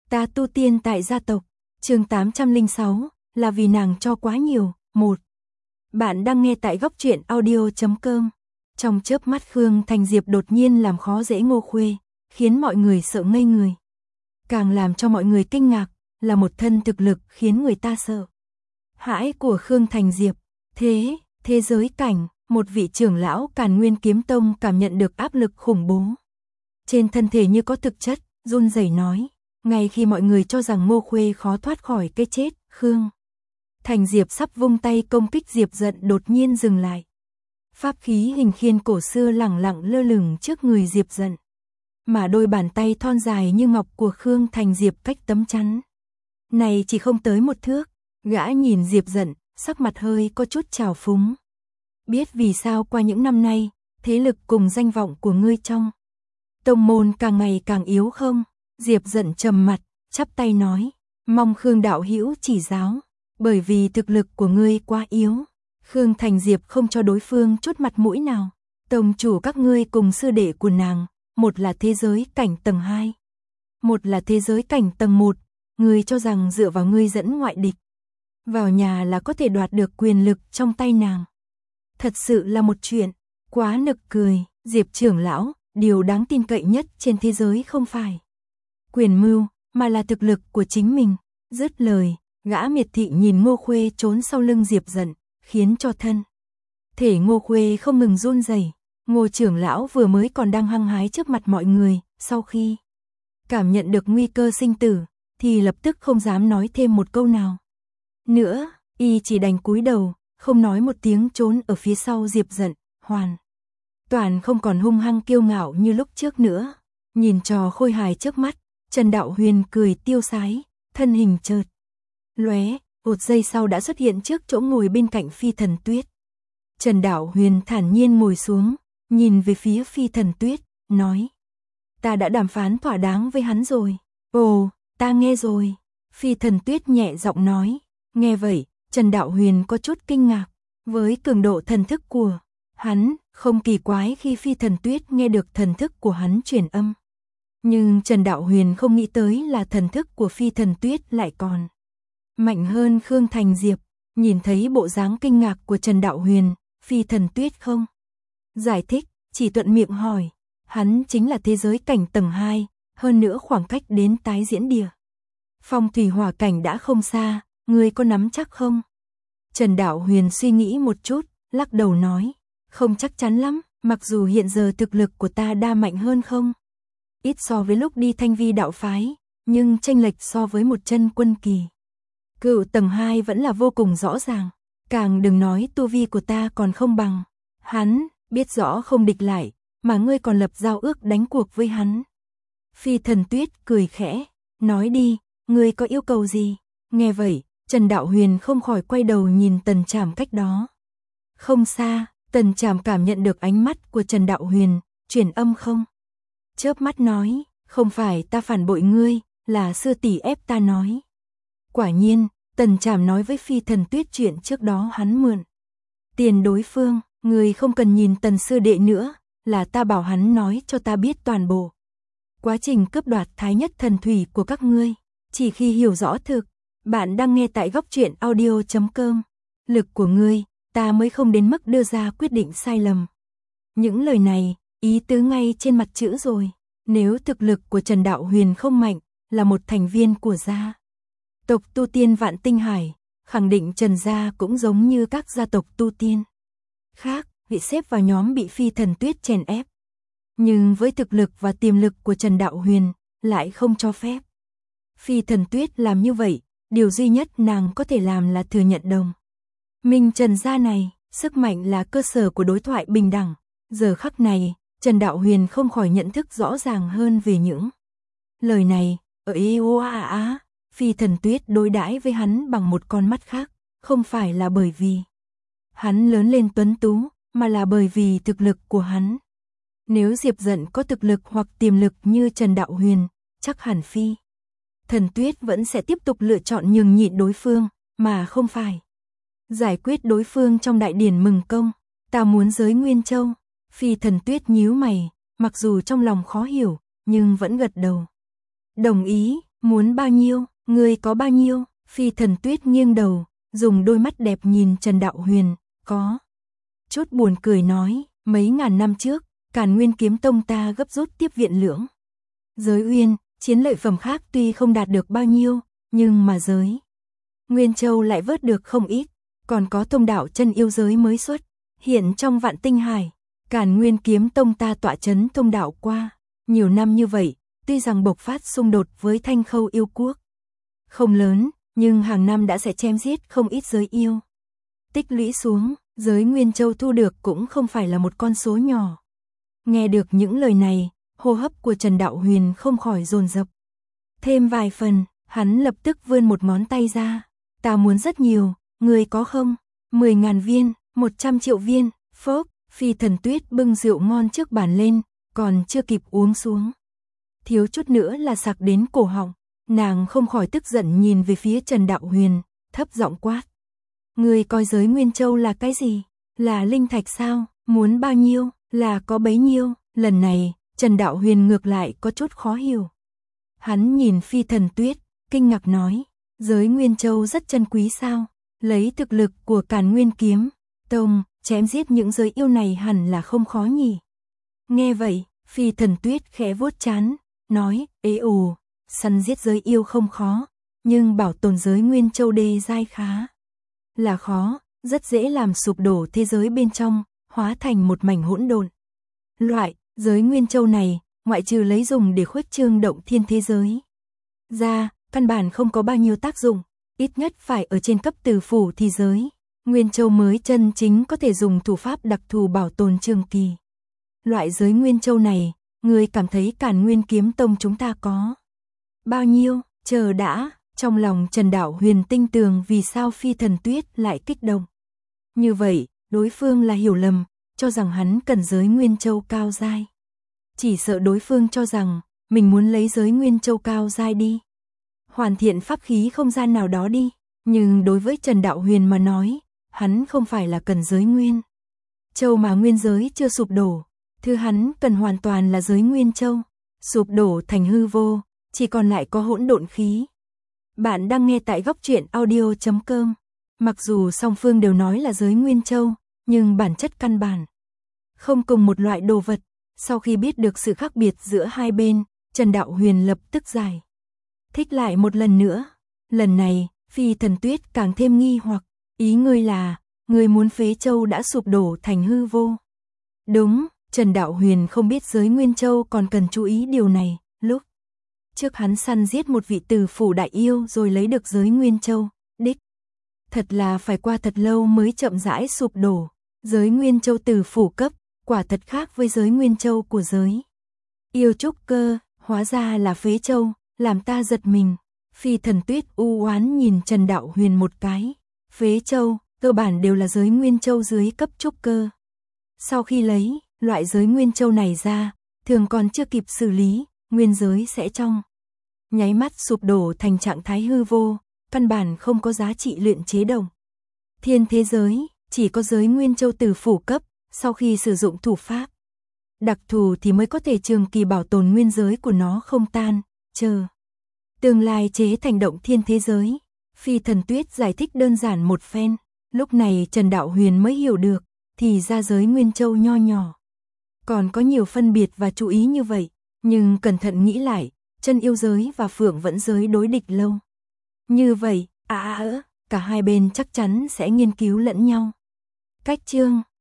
Ta tu tiên tại gia tộc, chương 806, là vì nàng cho quá nhiều. 1. Bạn đang nghe tại góc truyện audio.com. Trong chớp mắt Khương Thành Diệp đột nhiên làm khó dễ Ngô Khuê, khiến mọi người sợ ngây người. Càng làm cho mọi người kinh ngạc, là một thân thực lực khiến người ta sợ hãi của Khương Thành Diệp. Thế giới cảnh, một vị trưởng lão Càn Nguyên Kiếm Tông cảm nhận được áp lực khủng bố. Trên thân thể như có thực chất, run rẩy nói. Ngay khi mọi người cho rằng Ngô Khuê khó thoát khỏi cái chết, Khương Thành Diệp sắp vung tay công kích Diệp Dận đột nhiên dừng lại. Pháp khí hình khiên cổ xưa lẳng lặng lơ lửng trước người Diệp Dận. Mà đôi bàn tay thon dài như ngọc của Khương Thành Diệp cách tấm chắn này chỉ không tới một thước. Gã nhìn Diệp Dận, sắc mặt hơi có chút trào phúng. Biết vì sao qua những năm nay, thế lực cùng danh vọng của ngươi trong tông môn càng ngày càng yếu không? Diệp Dận trầm mặt, chắp tay nói, mong Khương đạo hữu chỉ giáo, bởi vì thực lực của ngươi quá yếu. Khương Thành Diệp không cho đối phương chút mặt mũi nào. Tông chủ các ngươi cùng sư đệ của nàng, một là thế giới cảnh tầng 2, một là thế giới cảnh tầng 1, ngươi cho rằng dựa vào ngươi dẫn ngoại địch vào nhà là có thể đoạt được quyền lực trong tay nàng. Thật sự là một chuyện quá nực cười. Diệp trưởng lão, điều đáng tin cậy nhất trên thế giới không phải quyền mưu, mà là thực lực của chính mình. Dứt lời, gã miệt thị nhìn Ngô Khuê trốn sau lưng Diệp Dận, khiến cho thân thể Ngô Khuê không ngừng run rẩy. Ngô trưởng lão vừa mới còn đang hăng hái trước mặt mọi người, sau khi cảm nhận được nguy cơ sinh tử, thì lập tức không dám nói thêm một câu nào nữa, y chỉ đành cúi đầu, không nói một tiếng trốn ở phía sau Diệp Dận, hoàn toàn không còn hung hăng kiêu ngạo như lúc trước nữa. Nhìn trò khôi hài trước mắt, Trần Đạo Huyền cười tiêu sái, thân hình chợt lóe, một giây sau đã xuất hiện trước chỗ ngồi bên cạnh Phi Thần Tuyết. Trần Đạo Huyền thản nhiên ngồi xuống, nhìn về phía Phi Thần Tuyết, nói: "Ta đã đàm phán thỏa đáng với hắn rồi." "Ồ, ta nghe rồi." Phi Thần Tuyết nhẹ giọng nói. Nghe vậy, Trần Đạo Huyền có chút kinh ngạc. Với cường độ thần thức của hắn, không kỳ quái khi Phi Thần Tuyết nghe được thần thức của hắn truyền âm. Nhưng Trần Đạo Huyền không nghĩ tới là thần thức của Phi Thần Tuyết lại còn mạnh hơn Khương Thành Diệp. Nhìn thấy bộ dáng kinh ngạc của Trần Đạo Huyền, Phi Thần Tuyết không giải thích, chỉ thuận miệng hỏi. Hắn chính là thế giới cảnh tầng 2, hơn nữa khoảng cách đến tái diễn địa phong thủy hỏa cảnh đã không xa, ngươi có nắm chắc không? Trần Đạo Huyền suy nghĩ một chút, lắc đầu nói, không chắc chắn lắm, mặc dù hiện giờ thực lực của ta đa mạnh hơn không ít so với lúc đi Thanh Vi đạo phái, nhưng chênh lệch so với một chân quân kỳ cựu tầng 2 vẫn là vô cùng rõ ràng. Càng đừng nói tu vi của ta còn không bằng hắn, biết rõ không địch lại, mà ngươi còn lập giao ước đánh cuộc với hắn. Phi Thần Tuyết cười khẽ, nói đi, ngươi có yêu cầu gì? Nghe vậy, Trần Đạo Huyền không khỏi quay đầu nhìn Tần Trảm cách đó không xa. Tần Trảm cảm nhận được ánh mắt của Trần Đạo Huyền, truyền âm không chớp mắt nói, không phải ta phản bội ngươi, là sư tỷ ép ta nói. Quả nhiên, Tần Trảm nói với Phi Thần Tuyết chuyện trước đó hắn mượn tiền đối phương, ngươi không cần nhìn Tần sư đệ nữa, là ta bảo hắn nói cho ta biết toàn bộ quá trình cướp đoạt Thái Nhất Thần Thủy của các ngươi. Chỉ khi hiểu rõ thực, bạn đang nghe tại góc truyện audio.com, lực của ngươi, ta mới không đến mức đưa ra quyết định sai lầm. Những lời này, ý tứ ngay trên mặt chữ rồi. Nếu thực lực của Trần Đạo Huyền không mạnh, là một thành viên của gia tộc tu tiên Vạn Tinh Hải, khẳng định Trần gia cũng giống như các gia tộc tu tiên khác, bị xếp vào nhóm bị Phi Thần Tuyết chèn ép. Nhưng với thực lực và tiềm lực của Trần Đạo Huyền, lại không cho phép Phi Thần Tuyết làm như vậy. Điều duy nhất nàng có thể làm là thừa nhận đồng minh Trần gia này. Sức mạnh là cơ sở của đối thoại bình đẳng. Giờ khắc này, Trần Đạo Huyền không khỏi nhận thức rõ ràng hơn về những lời này. Ở EOAA, Phi Thần Tuyết đối đãi với hắn bằng một con mắt khác, không phải là bởi vì hắn lớn lên tuấn tú, mà là bởi vì thực lực của hắn. Nếu Diệp Dận có thực lực hoặc tiềm lực như Trần Đạo Huyền, chắc hẳn Phi Thần Tuyết vẫn sẽ tiếp tục lựa chọn nhường nhịn đối phương, mà không phải giải quyết đối phương trong đại điển mừng công. Ta muốn giới Nguyên Châu. Phi Thần Tuyết nhíu mày, mặc dù trong lòng khó hiểu, nhưng vẫn gật đầu đồng ý. Muốn bao nhiêu, ngươi có bao nhiêu? Phi Thần Tuyết nghiêng đầu, dùng đôi mắt đẹp nhìn Trần Đạo Huyền, có chút buồn cười nói, mấy ngàn năm trước, Càn Nguyên Kiếm Tông ta gấp rút tiếp viện Lưỡng Giới Uyên, chiến lợi phẩm khác tuy không đạt được bao nhiêu, nhưng mà giới Nguyên Châu lại vớt được không ít, còn có thông đạo chân yêu giới mới xuất, hiện trong Vạn Tinh Hải, Càn Nguyên Kiếm Tông ta tọa chấn thông đạo qua nhiều năm như vậy, tuy rằng bộc phát xung đột với Thanh Khâu yêu quốc không lớn, nhưng hàng năm đã sẽ chém giết không ít giới yêu. Tích lũy xuống, giới Nguyên Châu thu được cũng không phải là một con số nhỏ. Nghe được những lời này, hô hấp của Trần Đạo Huyền không khỏi dồn dập. Thêm vài phần, hắn lập tức vươn một ngón tay ra. Ta muốn rất nhiều, người có không? 10.000 viên, 100 triệu viên, phốc. Phi Thần Tuyết bưng rượu ngon trước bàn lên, còn chưa kịp uống xuống. Thiếu chút nữa là sặc đến cổ họng, nàng không khỏi tức giận nhìn về phía Trần Đạo Huyền, thấp giọng quát. Người coi giới Nguyên Châu là cái gì? Là linh thạch sao? Muốn bao nhiêu? Là có bấy nhiêu? Lần này, Trần Đạo Huyền ngược lại có chút khó hiểu. Hắn nhìn Phi Thần Tuyết, kinh ngạc nói, giới Nguyên Châu rất chân quý sao? Lấy thực lực của Càn Nguyên Kiếm Tông, chém giết những giới yêu này hẳn là không khó nhỉ. Nghe vậy, Phi Thần Tuyết khẽ vuốt trán, nói, ế ồ, săn giết giới yêu không khó, nhưng bảo tồn giới Nguyên Châu đê giai khá là khó, rất dễ làm sụp đổ thế giới bên trong, hóa thành một mảnh hỗn độn. Loại giới Nguyên Châu này, ngoại trừ lấy dùng để khuếch trương động thiên thế giới ra, căn bản không có bao nhiêu tác dụng, ít nhất phải ở trên cấp tử phủ thì giới Nguyên Châu mới chân chính có thể dùng thủ pháp đặc thù bảo tồn trường kỳ. Loại giới Nguyên Châu này, người cảm thấy Càn Nguyên Kiếm Tông chúng ta có bao nhiêu? Chờ đã, trong lòng Trần Đạo Huyền tinh tường vì sao Phi Thần Tuyết lại kích động. Như vậy, đối phương là hiểu lầm, cho rằng hắn cần giới Nguyên Châu cao giai. Chỉ sợ đối phương cho rằng, mình muốn lấy giới Nguyên Châu cao giai đi. Hoàn thiện pháp khí không gian nào đó đi, nhưng đối với Trần Đạo Huyền mà nói, hắn không phải là cần giới Nguyên Châu mà nguyên giới chưa sụp đổ, thứ hắn cần hoàn toàn là giới Nguyên Châu, sụp đổ thành hư vô, chỉ còn lại có hỗn độn khí. Bạn đang nghe tại Góc Truyện Audio.com. Mặc dù song phương đều nói là giới Nguyên Châu, nhưng bản chất căn bản không cùng một loại đồ vật. Sau khi biết được sự khác biệt giữa hai bên, Trần Đạo Huyền lập tức giải thích lại một lần nữa. Lần này, Phi Thần Tuyết càng thêm nghi hoặc, ý ngươi là, ngươi muốn Phế Châu đã sụp đổ thành hư vô. Đúng, Trần Đạo Huyền không biết giới Nguyên Châu còn cần chú ý điều này, lúc trước hắn săn giết một vị tử phủ đại yêu rồi lấy được giới Nguyên Châu, đích. Thật là phải qua thật lâu mới chậm rãi sụp đổ, giới Nguyên Châu tử phủ cấp, quả thật khác với giới Nguyên Châu của giới yêu trúc cơ, hóa ra là Phế Châu, làm ta giật mình. Phi Thần Tuyết u oán nhìn Trần Đạo Huyền một cái, Phế Châu, cơ bản đều là giới Nguyên Châu dưới cấp trúc cơ. Sau khi lấy loại giới Nguyên Châu này ra, thường còn chưa kịp xử lý, nguyên giới sẽ trong nháy mắt sụp đổ thành trạng thái hư vô, căn bản không có giá trị luyện chế đồng. Thiên thế giới, chỉ có giới Nguyên Châu tử phủ cấp, sau khi sử dụng thủ pháp đặc thù thì mới có thể trường kỳ bảo tồn nguyên giới của nó không tan, chờ tương lai chế thành động thiên thế giới. Phi Thần Tuyết giải thích đơn giản một phen, lúc này Trần Đạo Huyền mới hiểu được, thì ra giới Nguyên Châu nho nhỏ còn có nhiều phân biệt và chú ý như vậy, nhưng cẩn thận nghĩ lại, chân yêu giới và phượng vẫn giới đối địch lâu như vậy, cả hai bên chắc chắn sẽ nghiên cứu lẫn nhau. Cách chương